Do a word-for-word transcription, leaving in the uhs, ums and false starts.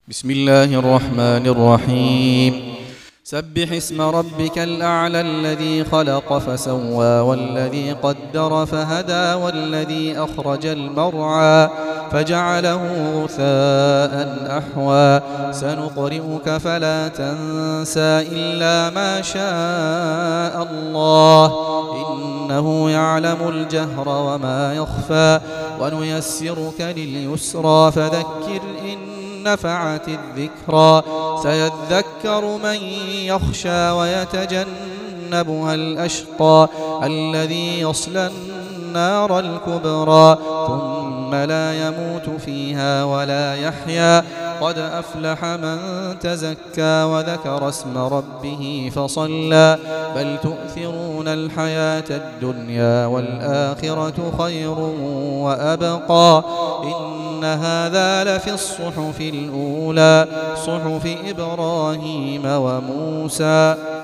بسم الله الرحمن الرحيم. سبح اسم ربك الأعلى الذي خلق فسوى والذي قدر فهدى والذي أخرج المرعى فجعله غثاء أحوى سنقرئك فلا تنسى إلا ما شاء الله إنه يعلم الجهر وما يخفى ونيسرك لليسرى فذكر إن نفعت الذكرى سيذكر من يخشى ويتجنبها الأشقى الذي يصلى النار الكبرى ثم لا يموت فيها ولا يحيا قد أفلح من تزكى وذكر اسم ربه فصلى بل تؤثرون الحياة الدنيا والآخرة خير وأبقى إن هذا لفي الصحف الأولى صحف إبراهيم وموسى.